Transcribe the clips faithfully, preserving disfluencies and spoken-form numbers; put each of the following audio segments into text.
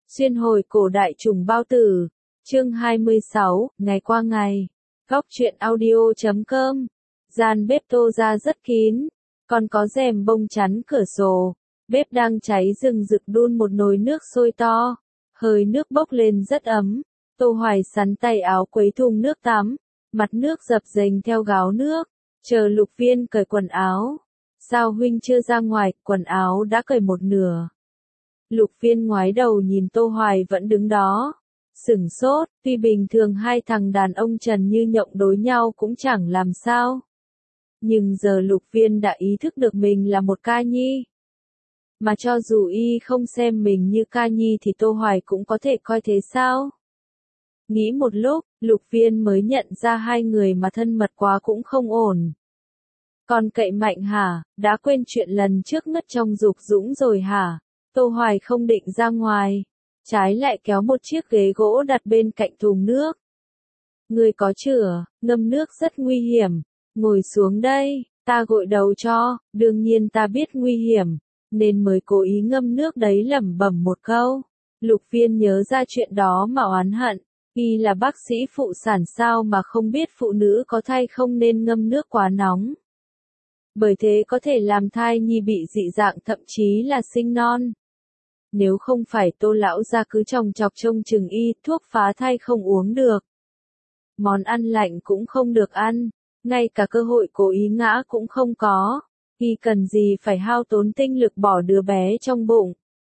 Xuyên hồi cổ đại trùng bao tử. Chương hai mươi sáu, ngày qua ngày. Góc truyện audio chấm com. Gian bếp tô ra rất kín, còn có rèm bông chắn cửa sổ. Bếp đang cháy rừng rực đun một nồi nước sôi to. Hơi nước bốc lên rất ấm. Tô Hoài sắn tay áo quấy thùng nước tắm. Mặt nước dập dềnh theo gáo nước. Chờ Lục Viên cởi quần áo. Sao huynh chưa ra ngoài, quần áo đã cởi một nửa. Lục Viên ngoái đầu nhìn Tô Hoài vẫn đứng đó. Sửng sốt, tuy bình thường hai thằng đàn ông Trần Như Nhộng đối nhau cũng chẳng làm sao. Nhưng giờ Lục Viên đã ý thức được mình là một ca nhi. Mà cho dù y không xem mình như ca nhi thì Tô Hoài cũng có thể coi thế sao? Nghĩ một lúc, Lục Viên mới nhận ra hai người mà thân mật quá cũng không ổn. Còn cậy mạnh hả, đã quên chuyện lần trước ngất trong dục dũng rồi hả? Tô Hoài không định ra ngoài, trái lại kéo một chiếc ghế gỗ đặt bên cạnh thùng nước. Người có chửa, ngâm nước rất nguy hiểm, ngồi xuống đây, ta gội đầu cho, đương nhiên ta biết nguy hiểm, nên mới cố ý ngâm nước đấy lẩm bẩm một câu. Lục Viên nhớ ra chuyện đó mà oán hận, y là bác sĩ phụ sản sao mà không biết phụ nữ có thai không nên ngâm nước quá nóng. Bởi thế có thể làm thai nhi bị dị dạng thậm chí là sinh non. Nếu không phải Tô lão gia cứ chòng chọc trông chừng y, thuốc phá thai không uống được. Món ăn lạnh cũng không được ăn, ngay cả cơ hội cố ý ngã cũng không có. Y cần gì phải hao tốn tinh lực bỏ đứa bé trong bụng.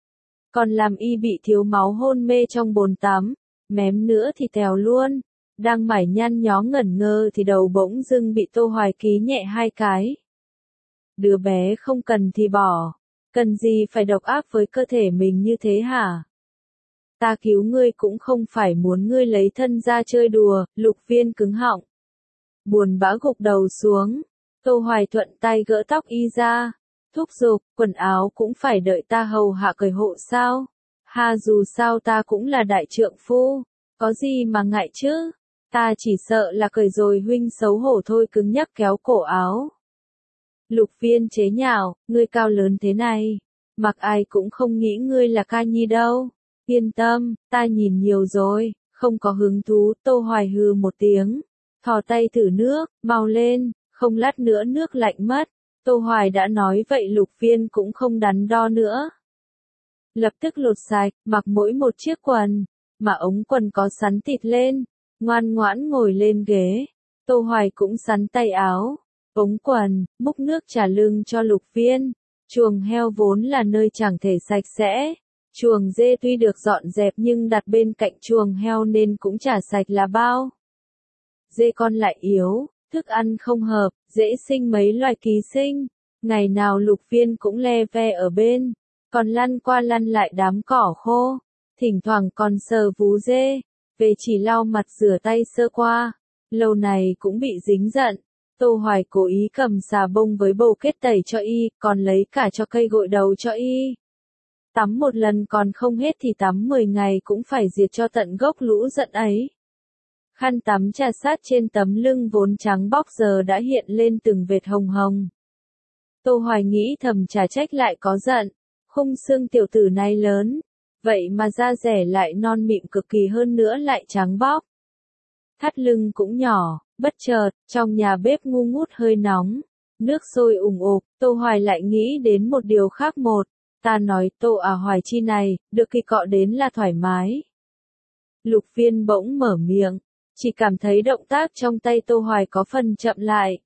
Còn làm y bị thiếu máu hôn mê trong bồn tắm, mém nữa thì tèo luôn. Đang mải nhăn nhó ngẩn ngơ thì đầu bỗng dưng bị Tô Hoài ký nhẹ hai cái. Đứa bé không cần thì bỏ. Cần gì phải độc ác với cơ thể mình như thế hả? Ta cứu ngươi cũng không phải muốn ngươi lấy thân ra chơi đùa. Lục Viên cứng họng. Buồn bã gục đầu xuống. Tô Hoài thuận tay gỡ tóc y ra. Thúc giục, quần áo cũng phải đợi ta hầu hạ cởi hộ sao? Ha, dù sao ta cũng là đại trượng phu. Có gì mà ngại chứ? Ta chỉ sợ là cởi rồi huynh xấu hổ thôi, cứng nhắc kéo cổ áo. Lục Viên chế nhạo, ngươi cao lớn thế này, mặc ai cũng không nghĩ ngươi là ca nhi đâu. Yên tâm, ta nhìn nhiều rồi, không có hứng thú. Tô Hoài hừ một tiếng, thò tay thử nước, mau lên, không lát nữa nước lạnh mất. Tô Hoài đã nói vậy Lục Viên cũng không đắn đo nữa. Lập tức lột sạch, mặc mỗi một chiếc quần, mà ống quần có sắn thịt lên, ngoan ngoãn ngồi lên ghế. Tô Hoài cũng sắn tay áo, ống quần, múc nước trà lưng cho Lục Viên. Chuồng heo vốn là nơi chẳng thể sạch sẽ. Chuồng dê tuy được dọn dẹp nhưng đặt bên cạnh chuồng heo nên cũng chả sạch là bao. Dê con lại yếu, thức ăn không hợp, dễ sinh mấy loài ký sinh. Ngày nào Lục Viên cũng le ve ở bên, còn lăn qua lăn lại đám cỏ khô. Thỉnh thoảng còn sờ vú dê, về chỉ lau mặt rửa tay sơ qua. Lâu này cũng bị dính giận. Tô Hoài cố ý cầm xà bông với bầu kết tẩy cho y, còn lấy cả cho cây gội đầu cho y. Tắm một lần còn không hết thì tắm mười ngày cũng phải diệt cho tận gốc lũ giận ấy. Khăn tắm trà sát trên tấm lưng vốn trắng bóc giờ đã hiện lên từng vệt hồng hồng. Tô Hoài nghĩ thầm chả trách lại có giận, khung xương tiểu tử này lớn, vậy mà da rẻ lại non mịn cực kỳ, hơn nữa lại trắng bóc. Thắt lưng cũng nhỏ. Bất chợt, trong nhà bếp ngu ngút hơi nóng, nước sôi ủng ục. Tô Hoài lại nghĩ đến một điều khác. Một, ta nói Tô à Hoài chi này, được kỳ cọ đến là thoải mái. Lục Viên bỗng mở miệng, chỉ cảm thấy động tác trong tay Tô Hoài có phần chậm lại.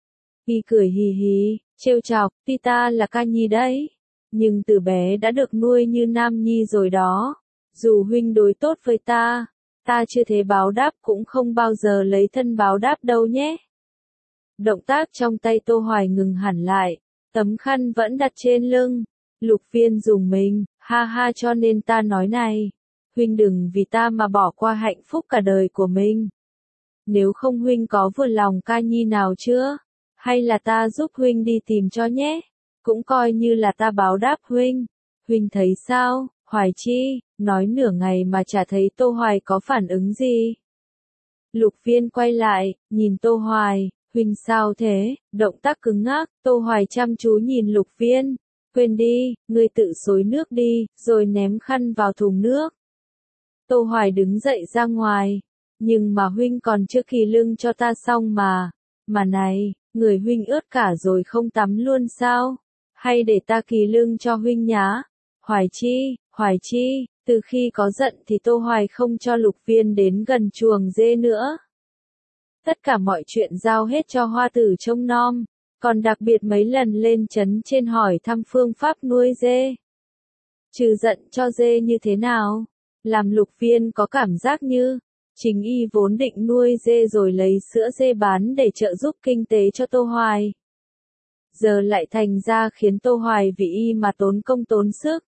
Y cười hì hì, trêu chọc, tuy ta là ca nhi đấy, nhưng từ bé đã được nuôi như nam nhi rồi đó. Dù huynh đối tốt với ta, ta chưa thế báo đáp cũng không bao giờ lấy thân báo đáp đâu nhé. Động tác trong tay Tô Hoài ngừng hẳn lại, tấm khăn vẫn đặt trên lưng. Lục Viên dùng mình, ha ha, cho nên ta nói này, huynh đừng vì ta mà bỏ qua hạnh phúc cả đời của mình. Nếu không huynh có vừa lòng ca nhi nào chưa? Hay là ta giúp huynh đi tìm cho nhé? Cũng coi như là ta báo đáp huynh. Huynh thấy sao, Hoài chi? Nói nửa ngày mà chả thấy Tô Hoài có phản ứng gì. Lục Viên quay lại, nhìn Tô Hoài, huynh sao thế? Động tác cứng ngắc. Tô Hoài chăm chú nhìn Lục Viên, Quên đi, ngươi tự xối nước đi, rồi ném khăn vào thùng nước. Tô Hoài đứng dậy ra ngoài. Nhưng mà huynh còn chưa kỳ lưng cho ta xong mà. Mà này, người huynh ướt cả rồi không tắm luôn sao? Hay để ta kỳ lưng cho huynh nhá? Hoài Chi, Hoài Chi, từ khi có giận thì Tô Hoài không cho Lục Viên đến gần chuồng dê nữa. Tất cả mọi chuyện giao hết cho Hoa Tử trông nom, còn đặc biệt mấy lần lên trấn trên hỏi thăm phương pháp nuôi dê. Trừ giận cho dê như thế nào? Làm Lục Viên có cảm giác như, chính y vốn định nuôi dê rồi lấy sữa dê bán để trợ giúp kinh tế cho Tô Hoài. Giờ lại thành ra khiến Tô Hoài vì y mà tốn công tốn sức.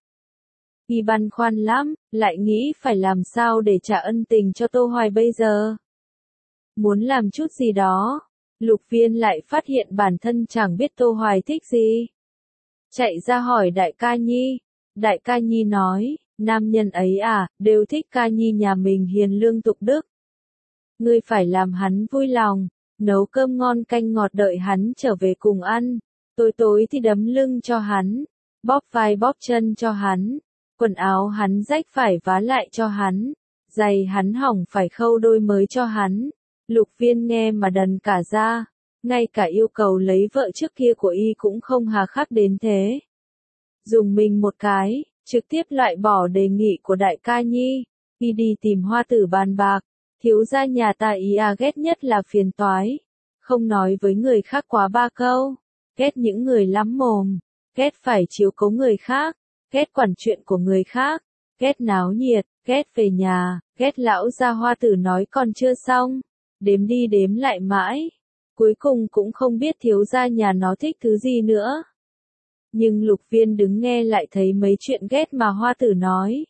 Y băn khoăn lắm, lại nghĩ phải làm sao để trả ân tình cho Tô Hoài bây giờ. Muốn làm chút gì đó, Lục Viên lại phát hiện bản thân chẳng biết Tô Hoài thích gì. Chạy ra hỏi Đại Ca Nhi. Đại Ca Nhi nói, nam nhân ấy à, đều thích Ca Nhi nhà mình hiền lương tục đức. Ngươi phải làm hắn vui lòng, nấu cơm ngon canh ngọt đợi hắn trở về cùng ăn. Tối tối thì đấm lưng cho hắn, bóp vai bóp chân cho hắn, quần áo hắn rách phải vá lại cho hắn, giày hắn hỏng phải khâu đôi mới cho hắn. Lục Viên nghe mà đần cả ra, ngay cả yêu cầu lấy vợ trước kia của y cũng không hà khắc đến thế. Dùng mình một cái, trực tiếp loại bỏ đề nghị của Đại Ca Nhi, y đi tìm Hoa Tử bàn bạc, thiếu gia nhà ta ý à ghét nhất là phiền toái, không nói với người khác quá ba câu, ghét những người lắm mồm, ghét phải chiếu cố người khác, ghét quản chuyện của người khác, ghét náo nhiệt, ghét về nhà, ghét lão gia. Hoa Tử nói còn chưa xong, đếm đi đếm lại mãi, cuối cùng cũng không biết thiếu gia nhà nó thích thứ gì nữa. Nhưng Lục Viên đứng nghe lại thấy mấy chuyện ghét mà Hoa Tử nói.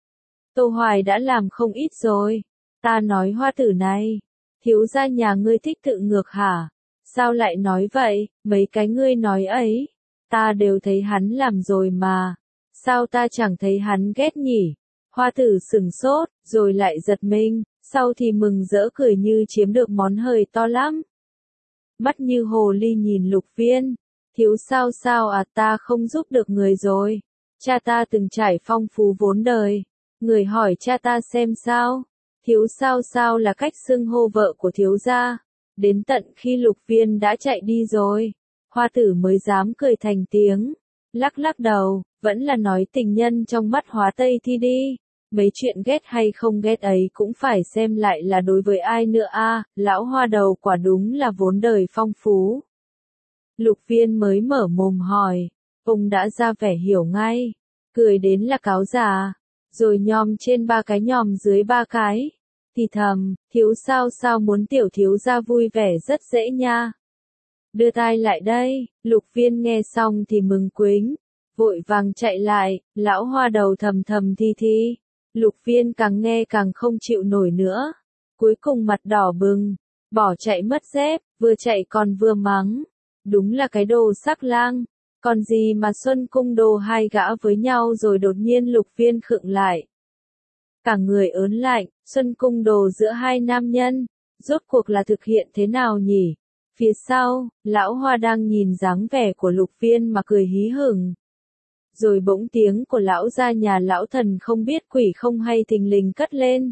Tô Hoài đã làm không ít rồi, ta nói Hoa Tử này, thiếu gia nhà ngươi thích tự ngược hả? Sao lại nói vậy, mấy cái ngươi nói ấy, ta đều thấy hắn làm rồi mà, sao ta chẳng thấy hắn ghét nhỉ? Hoa Tử sừng sốt, rồi lại giật mình, sau thì mừng rỡ cười như chiếm được món hời to lắm. Mắt như hồ ly nhìn Lục Viên, thiếu sao sao à, ta không giúp được người rồi, cha ta từng trải phong phú vốn đời, người hỏi cha ta xem sao, thiếu sao sao là cách xưng hô vợ của thiếu gia, đến tận khi Lục Viên đã chạy đi rồi, Hoa Tử mới dám cười thành tiếng, lắc lắc đầu, vẫn là nói tình nhân trong mắt Hóa Tây Thi đi. Mấy chuyện ghét hay không ghét ấy cũng phải xem lại là đối với ai nữa a. À, lão Hoa đầu quả đúng là vốn đời phong phú. Lục Viên mới mở mồm hỏi, ông đã ra vẻ hiểu ngay, cười đến là cáo già, rồi nhòm trên ba cái nhòm dưới ba cái, thì thầm, thiếu sao sao muốn tiểu thiếu gia vui vẻ rất dễ nha. Đưa tai lại đây. Lục Viên nghe xong thì mừng quính, vội vàng chạy lại, lão Hoa đầu thầm thầm thi thi. Lục Viên càng nghe càng không chịu nổi nữa, cuối cùng mặt đỏ bừng, bỏ chạy mất dép, vừa chạy còn vừa mắng, đúng là cái đồ sắc lang, còn gì mà Xuân Cung đồ hai gã với nhau. Rồi đột nhiên Lục Viên khựng lại, cả người ớn lạnh, Xuân Cung đồ giữa hai nam nhân, rốt cuộc là thực hiện thế nào nhỉ? Phía sau, lão Hoa đang nhìn dáng vẻ của Lục Viên mà cười hí hửng. Rồi bỗng tiếng của lão gia nhà lão thần không biết quỷ không hay thình lình cất lên.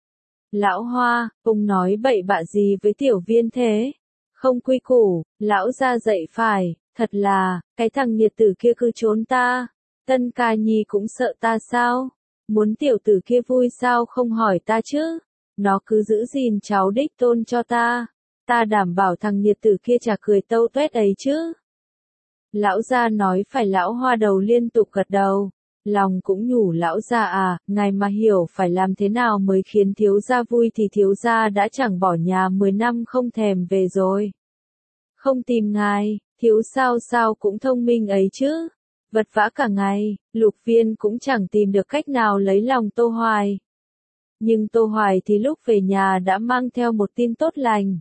Lão Hoa, ông nói bậy bạ gì với tiểu Viên thế? Không quy củ, lão gia dạy phải, thật là, cái thằng nghiệt tử kia cứ trốn ta. Tân Ca Nhi cũng sợ ta sao? Muốn tiểu tử kia vui sao không hỏi ta chứ? Nó cứ giữ gìn cháu đích tôn cho ta. Ta đảm bảo thằng nghiệt tử kia chả cười tâu tuét ấy chứ. Lão gia nói phải. Lão Hoa đầu liên tục gật đầu, lòng cũng nhủ lão gia à, ngài mà hiểu phải làm thế nào mới khiến thiếu gia vui thì thiếu gia đã chẳng bỏ nhà mười năm không thèm về rồi. Không tìm ngài, thiếu sao sao cũng thông minh ấy chứ. Vật vã cả ngày, Lục Viên cũng chẳng tìm được cách nào lấy lòng Tô Hoài. Nhưng Tô Hoài thì lúc về nhà đã mang theo một tin tốt lành.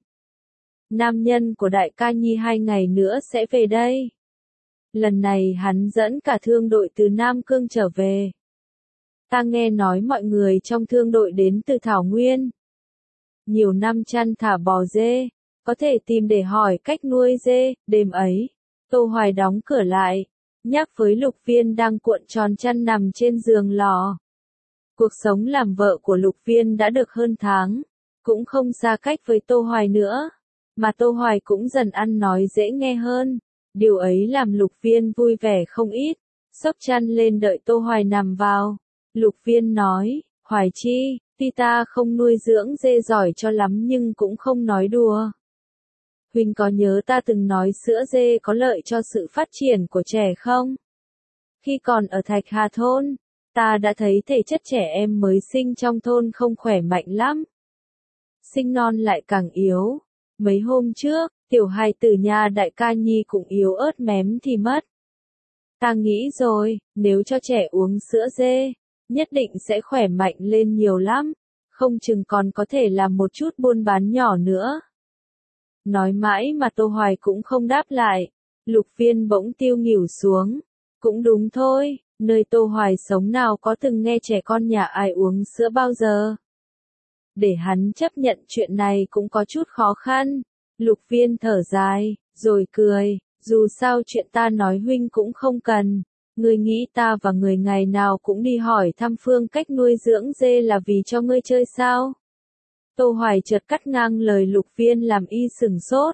Nam nhân của Đại Ca Nhi hai ngày nữa sẽ về đây. Lần này hắn dẫn cả thương đội từ Nam Cương trở về. Ta nghe nói mọi người trong thương đội đến từ Thảo Nguyên. Nhiều năm chăn thả bò dê, có thể tìm để hỏi cách nuôi dê. Đêm ấy, Tô Hoài đóng cửa lại, nhắc với Lục Viên đang cuộn tròn chăn nằm trên giường lò. Cuộc sống làm vợ của Lục Viên đã được hơn tháng, cũng không xa cách với Tô Hoài nữa, mà Tô Hoài cũng dần ăn nói dễ nghe hơn, điều ấy làm Lục Viên vui vẻ không ít, xốc chăn lên đợi Tô Hoài nằm vào. Lục Viên nói, Hoài Chi, tuy ta không nuôi dưỡng dê giỏi cho lắm nhưng cũng không nói đùa. Huynh có nhớ ta từng nói sữa dê có lợi cho sự phát triển của trẻ không? Khi còn ở Thạch Hà thôn, ta đã thấy thể chất trẻ em mới sinh trong thôn không khỏe mạnh lắm. Sinh non lại càng yếu. Mấy hôm trước, tiểu hài tử nhà đại ca nhi cũng yếu ớt mém thì mất. Ta nghĩ rồi, nếu cho trẻ uống sữa dê, nhất định sẽ khỏe mạnh lên nhiều lắm, không chừng còn có thể làm một chút buôn bán nhỏ nữa. Nói mãi mà Tô Hoài cũng không đáp lại, Lục Viên bỗng tiêu nghỉu xuống. Cũng đúng thôi, nơi Tô Hoài sống nào có từng nghe trẻ con nhà ai uống sữa bao giờ. Để hắn chấp nhận chuyện này cũng có chút khó khăn. Lục Viên thở dài, rồi cười, dù sao chuyện ta nói huynh cũng không cần. Ngươi nghĩ ta và người ngày nào cũng đi hỏi thăm phương cách nuôi dưỡng dê là vì cho ngươi chơi sao? Tô Hoài chợt cắt ngang lời Lục Viên làm y sừng sốt.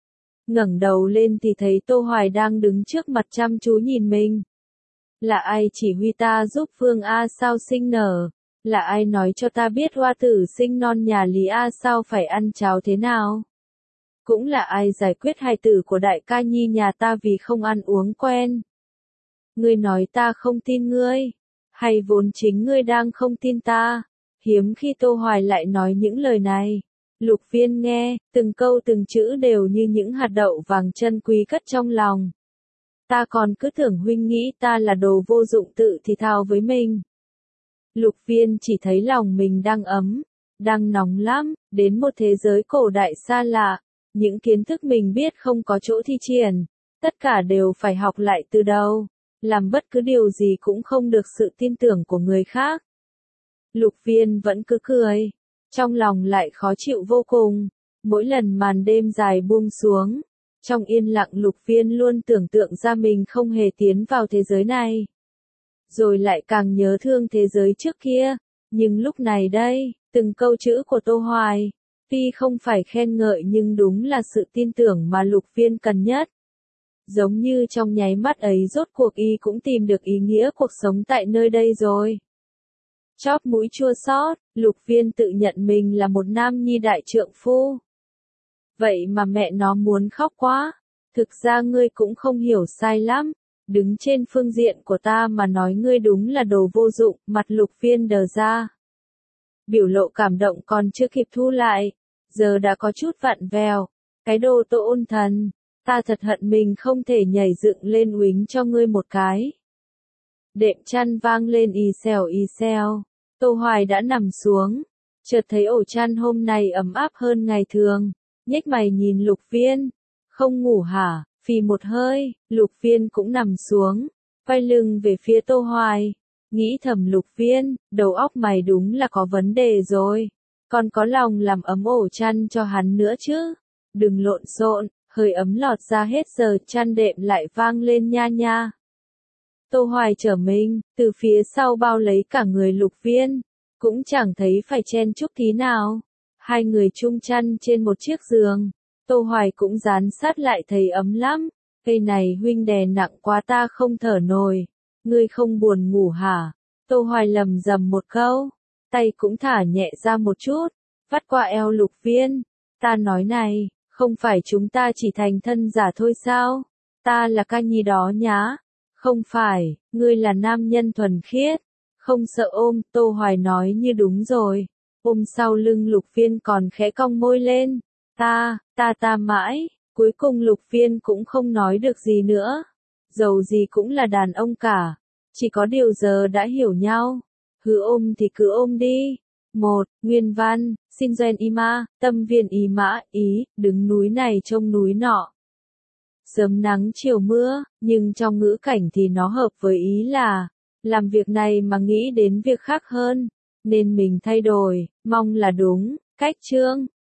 Ngẩng đầu lên thì thấy Tô Hoài đang đứng trước mặt chăm chú nhìn mình. Là ai chỉ huy ta giúp Phương A sao sinh nở? Là ai nói cho ta biết hoa tử sinh non nhà Lý A sao phải ăn cháo thế nào? Cũng là ai giải quyết hài tử của đại ca nhi nhà ta vì không ăn uống quen? Ngươi nói ta không tin ngươi, hay vốn chính ngươi đang không tin ta? Hiếm khi Tô Hoài lại nói những lời này. Lục Viên nghe, từng câu từng chữ đều như những hạt đậu vàng chân quý cất trong lòng. Ta còn cứ tưởng huynh nghĩ ta là đồ vô dụng tự thì thào với mình. Lục Viên chỉ thấy lòng mình đang ấm, đang nóng lắm, đến một thế giới cổ đại xa lạ, những kiến thức mình biết không có chỗ thi triển, tất cả đều phải học lại từ đầu, làm bất cứ điều gì cũng không được sự tin tưởng của người khác. Lục Viên vẫn cứ cười, trong lòng lại khó chịu vô cùng, mỗi lần màn đêm dài buông xuống, trong yên lặng Lục Viên luôn tưởng tượng ra mình không hề tiến vào thế giới này. Rồi lại càng nhớ thương thế giới trước kia, nhưng lúc này đây, từng câu chữ của Tô Hoài, tuy không phải khen ngợi nhưng đúng là sự tin tưởng mà Lục Viên cần nhất. Giống như trong nháy mắt ấy rốt cuộc y cũng tìm được ý nghĩa cuộc sống tại nơi đây rồi. Chóp mũi chua xót, Lục Viên tự nhận mình là một nam nhi đại trượng phu. Vậy mà mẹ nó muốn khóc quá, thực ra ngươi cũng không hiểu sai lắm, đứng trên phương diện của ta mà nói ngươi đúng là đồ vô dụng, mặt Lục Viên đờ ra. Biểu lộ cảm động còn chưa kịp thu lại, giờ đã có chút vặn vẹo, cái đồ Tô ôn thần, ta thật hận mình không thể nhảy dựng lên uýnh cho ngươi một cái. Đệm chăn vang lên y xèo y xèo, Tô Hoài đã nằm xuống, chợt thấy ổ chăn hôm nay ấm áp hơn ngày thường, nhếch mày nhìn Lục Viên, không ngủ hả? Phì một hơi, Lục Viên cũng nằm xuống, quay lưng về phía Tô Hoài, nghĩ thầm Lục Viên, đầu óc mày đúng là có vấn đề rồi, còn có lòng làm ấm ổ chăn cho hắn nữa chứ, đừng lộn xộn, hơi ấm lọt ra hết giờ chăn đệm lại vang lên nha nha. Tô Hoài trở mình, từ phía sau bao lấy cả người Lục Viên, cũng chẳng thấy phải chen chúc tí nào, hai người chung chăn trên một chiếc giường. Tô Hoài cũng dán sát lại thấy ấm lắm, cây này huynh đè nặng quá ta không thở nổi, ngươi không buồn ngủ hả? Tô Hoài lầm rầm một câu, tay cũng thả nhẹ ra một chút, vắt qua eo Lục Viên, ta nói này, không phải chúng ta chỉ thành thân giả thôi sao? Ta là ca nhi đó nhá, không phải, ngươi là nam nhân thuần khiết, không sợ ôm, Tô Hoài nói như đúng rồi, ôm sau lưng Lục Viên còn khẽ cong môi lên. Ta, ta ta mãi, cuối cùng Lục Viên cũng không nói được gì nữa. Dầu gì cũng là đàn ông cả, chỉ có điều giờ đã hiểu nhau. Hứa ôm thì cứ ôm đi. Một, nguyên văn, xin doen ima, tâm viên ý mã, ý, đứng núi này trông núi nọ. Sớm nắng chiều mưa, nhưng trong ngữ cảnh thì nó hợp với ý là, làm việc này mà nghĩ đến việc khác hơn, nên mình thay đổi, mong là đúng, cách chương.